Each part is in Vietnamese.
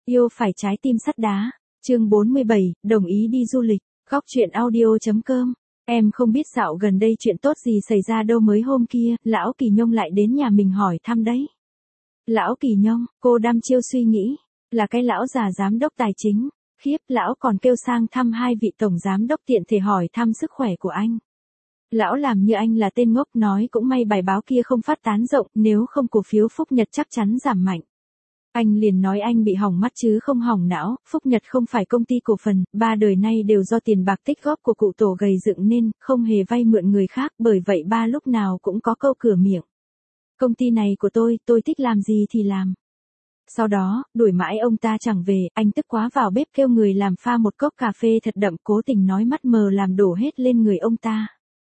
Yêu phải trái tim sắt đá. Chương 47, đồng ý đi du lịch. Góc truyện audio.com. Em không biết dạo gần đây chuyện tốt gì xảy ra đâu, mới hôm kia, lão Kỳ Nhông lại đến nhà mình hỏi thăm đấy. Lão Kỳ Nhông, cô đăm chiêu suy nghĩ, là cái lão già giám đốc tài chính. Khiếp, lão còn kêu sang thăm hai vị tổng giám đốc tiện thể hỏi thăm sức khỏe của anh. Lão làm như anh là tên ngốc, nói cũng may bài báo kia không phát tán rộng, nếu không cổ phiếu Phúc Nhật chắc chắn giảm mạnh. Anh liền nói anh bị hỏng mắt chứ không hỏng não, Phúc Nhật không phải công ty cổ phần, 3 đời nay đều do tiền bạc tích góp của cụ tổ gầy dựng nên, không hề vay mượn người khác, bởi vậy ba lúc nào cũng có câu cửa miệng. Công ty này của tôi thích làm gì thì làm. Sau đó, đuổi mãi ông ta chẳng về, anh tức quá vào bếp kêu người làm pha một cốc cà phê thật đậm, cố tình nói mắt mờ làm đổ hết lên người ông ta.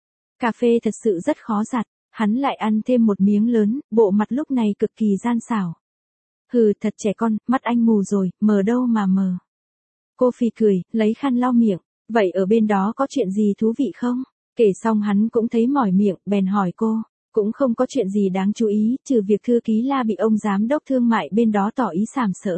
Cà phê thật sự rất khó giặt, hắn lại ăn thêm một miếng lớn, bộ mặt lúc này cực kỳ gian xảo. Hừ, thật trẻ con, mắt anh mù rồi, mờ đâu mà mờ. Cô phì cười, lấy khăn lau miệng, vậy ở bên đó có chuyện gì thú vị không? Kể xong hắn cũng thấy mỏi miệng, bèn hỏi cô, cũng không có chuyện gì đáng chú ý, trừ việc thư ký La bị ông giám đốc thương mại bên đó tỏ ý sàm sỡ.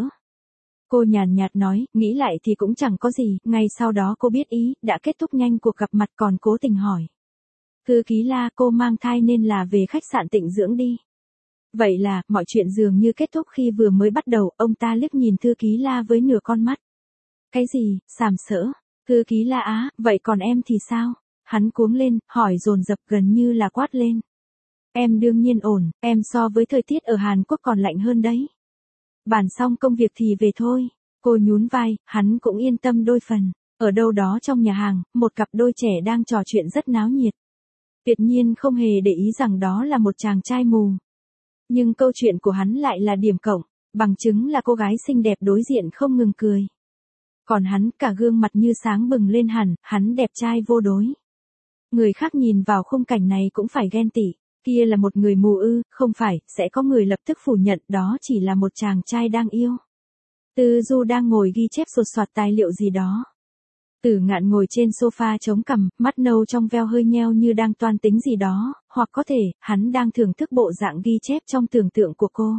Cô nhàn nhạt nói, nghĩ lại thì cũng chẳng có gì, ngay sau đó cô biết ý, đã kết thúc nhanh cuộc gặp mặt còn cố tình hỏi. Thư ký La, cô mang thai nên là về khách sạn tịnh dưỡng đi. Vậy là, mọi chuyện dường như kết thúc khi vừa mới bắt đầu, ông ta liếc nhìn thư ký La với nửa con mắt. Cái gì, sàm sỡ? Thư ký La á, vậy còn em thì sao? Hắn cuống lên, hỏi dồn dập gần như là quát lên. Em đương nhiên ổn, em so với thời tiết ở Hàn Quốc còn lạnh hơn đấy. Bàn xong công việc thì về thôi. Cô nhún vai, hắn cũng yên tâm đôi phần. Ở đâu đó trong nhà hàng, một cặp đôi trẻ đang trò chuyện rất náo nhiệt. Tuyệt nhiên không hề để ý rằng đó là một chàng trai mù. Nhưng câu chuyện của hắn lại là điểm cộng, bằng chứng là cô gái xinh đẹp đối diện không ngừng cười. Còn hắn, cả gương mặt như sáng bừng lên hẳn, hắn đẹp trai vô đối. Người khác nhìn vào khung cảnh này cũng phải ghen tị, kia là một người mù ư, không phải, sẽ có người lập tức phủ nhận đó chỉ là một chàng trai đang yêu. Tư Du đang ngồi ghi chép sột soạt tài liệu gì đó. Tử Ngạn ngồi trên sofa chống cằm, mắt nâu trong veo hơi nheo như đang toan tính gì đó, hoặc có thể, hắn đang thưởng thức bộ dạng ghi chép trong tưởng tượng của cô.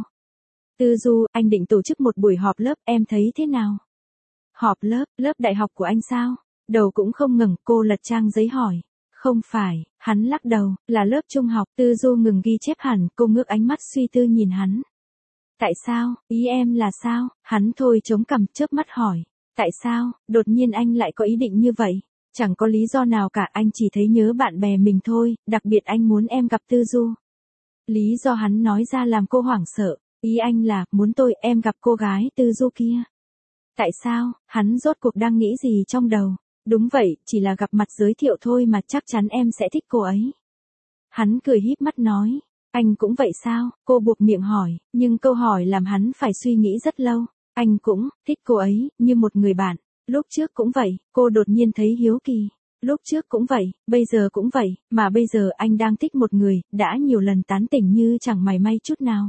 Tư Du, anh định tổ chức một buổi họp lớp, em thấy thế nào? Họp lớp đại học của anh sao? Đầu cũng không ngẩng, cô lật trang giấy hỏi. Không phải, hắn lắc đầu, là lớp trung học. Tư Du ngừng ghi chép hẳn, cô ngước ánh mắt suy tư nhìn hắn. Tại sao, ý em là sao? Hắn thôi chống cằm chớp mắt hỏi. Tại sao, đột nhiên anh lại có ý định như vậy? Chẳng có lý do nào cả, anh chỉ thấy nhớ bạn bè mình thôi, đặc biệt anh muốn em gặp Tư Du. Lý do hắn nói ra làm cô hoảng sợ, ý anh là, muốn em gặp cô gái Tư Du kia. Tại sao, hắn rốt cuộc đang nghĩ gì trong đầu? Đúng vậy, chỉ là gặp mặt giới thiệu thôi mà chắc chắn em sẽ thích cô ấy. Hắn cười híp mắt nói, anh cũng vậy sao? Cô buộc miệng hỏi, nhưng câu hỏi làm hắn phải suy nghĩ rất lâu. Anh cũng thích cô ấy, như một người bạn. Lúc trước cũng vậy, cô đột nhiên thấy hiếu kỳ. Lúc trước cũng vậy, bây giờ cũng vậy, mà bây giờ anh đang thích một người, đã nhiều lần tán tỉnh như chẳng mảy may chút nào.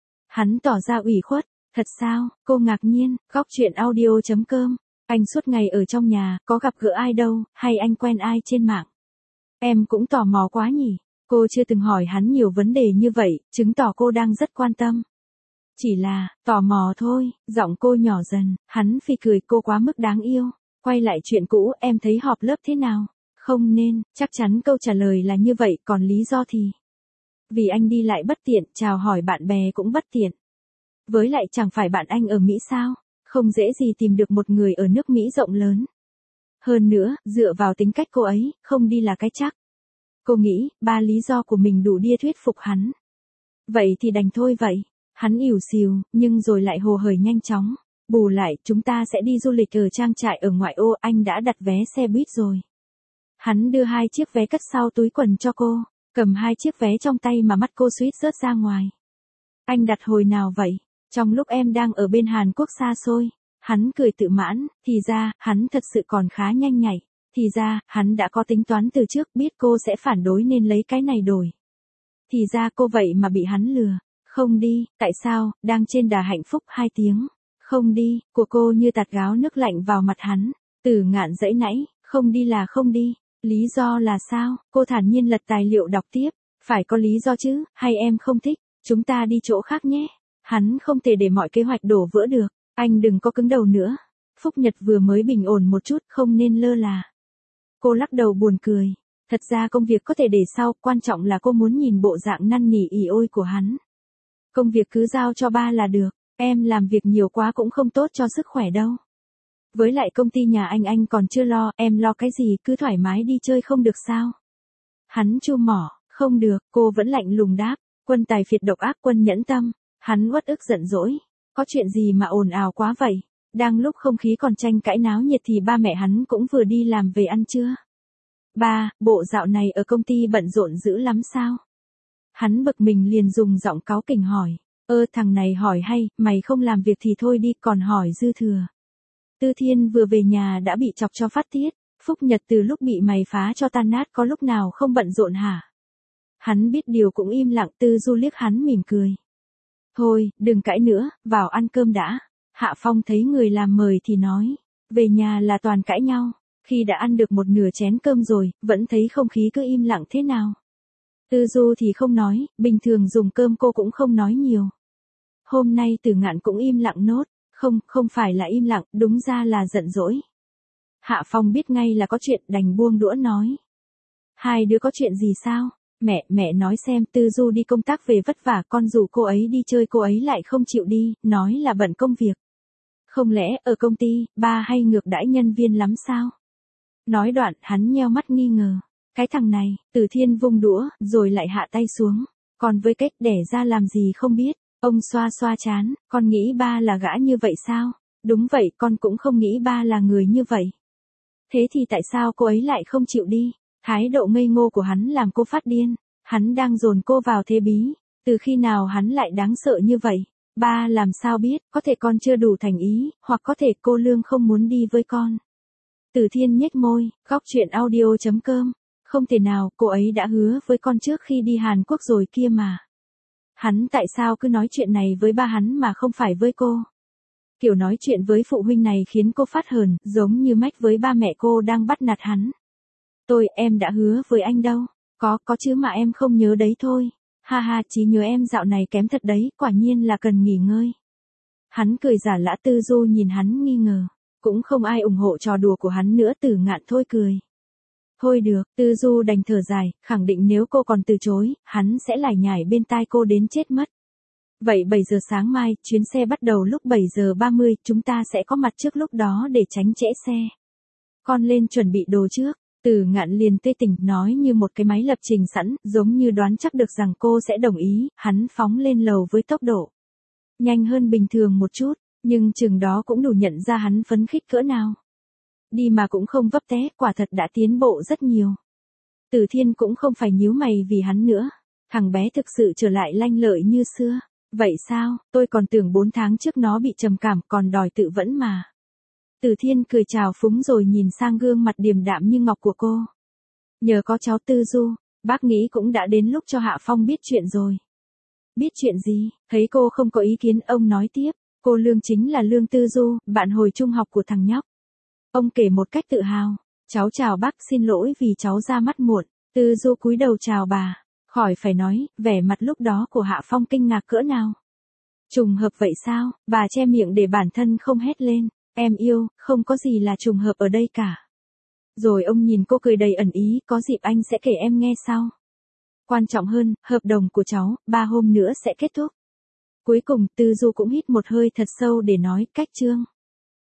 Hắn tỏ ra ủy khuất, thật sao? Cô ngạc nhiên, góc truyện audio.com. Anh suốt ngày ở trong nhà, có gặp gỡ ai đâu, hay anh quen ai trên mạng? Em cũng tò mò quá nhỉ. Cô chưa từng hỏi hắn nhiều vấn đề như vậy, chứng tỏ cô đang rất quan tâm. Chỉ là, tò mò thôi, giọng cô nhỏ dần, hắn phì cười, cô quá mức đáng yêu. Quay lại chuyện cũ, em thấy họp lớp thế nào? Không nên, chắc chắn câu trả lời là như vậy, còn lý do thì... Vì anh đi lại bất tiện, chào hỏi bạn bè cũng bất tiện. Với lại chẳng phải bạn anh ở Mỹ sao? Không dễ gì tìm được một người ở nước Mỹ rộng lớn. Hơn nữa, dựa vào tính cách cô ấy, không đi là cái chắc. Cô nghĩ, 3 lý do của mình đủ đia thuyết phục hắn. Vậy thì đành thôi vậy. Hắn ỉu xìu, nhưng rồi lại hồ hởi nhanh chóng. Bù lại, chúng ta sẽ đi du lịch ở trang trại ở ngoại ô, anh đã đặt vé xe buýt rồi. Hắn đưa 2 chiếc vé cất sau túi quần cho cô, cầm 2 chiếc vé trong tay mà mắt cô suýt rớt ra ngoài. Anh đặt hồi nào vậy? Trong lúc em đang ở bên Hàn Quốc xa xôi. Hắn cười tự mãn, thì ra, hắn thật sự còn khá nhanh nhạy. Thì ra, hắn đã có tính toán từ trước, biết cô sẽ phản đối nên lấy cái này đổi. Thì ra cô vậy mà bị hắn lừa. Không đi, tại sao, đang trên đà hạnh phúc 2 tiếng. Không đi, của cô như tạt gáo nước lạnh vào mặt hắn. Tử Ngạn giãy nãy, không đi là không đi. Lý do là sao? Cô thản nhiên lật tài liệu đọc tiếp. Phải có lý do chứ, hay em không thích, chúng ta đi chỗ khác nhé. Hắn không thể để mọi kế hoạch đổ vỡ được. Anh đừng có cứng đầu nữa. Phúc Nhật vừa mới bình ổn một chút, không nên lơ là. Cô lắc đầu buồn cười. Thật ra công việc có thể để sau, quan trọng là cô muốn nhìn bộ dạng năn nỉ ỉ ôi của hắn. Công việc cứ giao cho ba là được, em làm việc nhiều quá cũng không tốt cho sức khỏe đâu. Với lại công ty nhà anh còn chưa lo, em lo cái gì, cứ thoải mái đi chơi không được sao? Hắn chu mỏ, không được, cô vẫn lạnh lùng đáp, Quân tài phiệt độc ác, Quân nhẫn tâm. Hắn uất ức giận dỗi, có chuyện gì mà ồn ào quá vậy? Đang lúc không khí còn tranh cãi náo nhiệt thì ba mẹ hắn cũng vừa đi làm về ăn trưa. Ba, bộ dạo này ở công ty bận rộn dữ lắm sao? Hắn bực mình liền dùng giọng cáu kỉnh hỏi. Thằng này hỏi hay, mày không làm việc thì thôi đi, còn hỏi dư thừa. Tư Thiên vừa về nhà đã bị chọc cho phát tiết. Phúc Nhật từ lúc bị mày phá cho tan nát có lúc nào không bận rộn hả? Hắn biết điều cũng im lặng. Tư Du liếc hắn mỉm cười. Thôi, đừng cãi nữa, vào ăn cơm đã. Hạ Phong thấy người làm mời thì nói. Về nhà là toàn cãi nhau. Khi đã ăn được một nửa chén cơm rồi, vẫn thấy không khí cứ im lặng thế nào. Tư Du thì không nói, bình thường dùng cơm cô cũng không nói nhiều. Hôm nay Tử Ngạn cũng im lặng nốt. Không phải là im lặng, đúng ra là giận dỗi. Hạ Phong biết ngay là có chuyện, đành buông đũa nói. Hai đứa có chuyện gì sao? Mẹ nói xem, Tư Du đi công tác về vất vả, con rủ cô ấy đi chơi cô ấy lại không chịu đi, nói là bận công việc. Không lẽ ở công ty, ba hay ngược đãi nhân viên lắm sao? Nói đoạn, hắn nheo mắt nghi ngờ. Cái thằng này, Từ Thiên vung đũa, rồi lại hạ tay xuống. Còn với cách đẻ ra làm gì không biết. Ông xoa xoa trán, con nghĩ ba là gã như vậy sao? Đúng vậy, con cũng không nghĩ ba là người như vậy. Thế thì tại sao cô ấy lại không chịu đi? Thái độ ngây ngô của hắn làm cô phát điên. Hắn đang dồn cô vào thế bí. Từ khi nào hắn lại đáng sợ như vậy? Ba làm sao biết, có thể con chưa đủ thành ý, hoặc có thể cô Lương không muốn đi với con. Từ Thiên nhếch môi, góc chuyện audio.com. Không thể nào, cô ấy đã hứa với con trước khi đi Hàn Quốc rồi kia mà. Hắn tại sao cứ nói chuyện này với ba hắn mà không phải với cô? Kiểu nói chuyện với phụ huynh này khiến cô phát hờn, giống như mách với ba mẹ cô đang bắt nạt hắn. Em đã hứa với anh đâu. Có chứ mà em không nhớ đấy thôi. Ha ha, trí nhớ em dạo này kém thật đấy, quả nhiên là cần nghỉ ngơi. Hắn cười giả lả. Tư Du nhìn hắn nghi ngờ. Cũng không ai ủng hộ trò đùa của hắn nữa. Tử Ngạn thôi cười. Thôi được, Tư Du đành thở dài, khẳng định nếu cô còn từ chối, hắn sẽ lải nhải bên tai cô đến chết mất. Vậy 7 giờ sáng mai, chuyến xe bắt đầu lúc 7 giờ 30, chúng ta sẽ có mặt trước lúc đó để tránh trễ xe. Con lên chuẩn bị đồ trước. Tử Ngạn liền tê tỉnh, nói như một cái máy lập trình sẵn, giống như đoán chắc được rằng cô sẽ đồng ý. Hắn phóng lên lầu với tốc độ nhanh hơn bình thường một chút, nhưng chừng đó cũng đủ nhận ra hắn phấn khích cỡ nào. Đi mà cũng không vấp té, quả thật đã tiến bộ rất nhiều. Từ Thiên cũng không phải nhíu mày vì hắn nữa. Thằng bé thực sự trở lại lanh lợi như xưa. Vậy sao, tôi còn tưởng 4 tháng trước nó bị trầm cảm còn đòi tự vẫn mà. Từ Thiên cười chào phúng rồi nhìn sang gương mặt điềm đạm như ngọc của cô. Nhờ có cháu Tư Du, bác nghĩ cũng đã đến lúc cho Hạ Phong biết chuyện rồi. Biết chuyện gì? Thấy cô không có ý kiến, ông nói tiếp. Cô Lương chính là Lương Tư Du, bạn hồi trung học của thằng nhóc. Ông kể một cách tự hào. Cháu chào bác, xin lỗi vì cháu ra mắt muộn. Tư Du cúi đầu chào bà. Khỏi phải nói, vẻ mặt lúc đó của Hạ Phong kinh ngạc cỡ nào. Trùng hợp vậy sao? Bà che miệng để bản thân không hét lên. Em yêu, không có gì là trùng hợp ở đây cả. Rồi ông nhìn cô cười đầy ẩn ý, có dịp anh sẽ kể em nghe sau. Quan trọng hơn, hợp đồng của cháu, 3 hôm nữa sẽ kết thúc. Cuối cùng, Tư Du cũng hít một hơi thật sâu để nói, cách chương.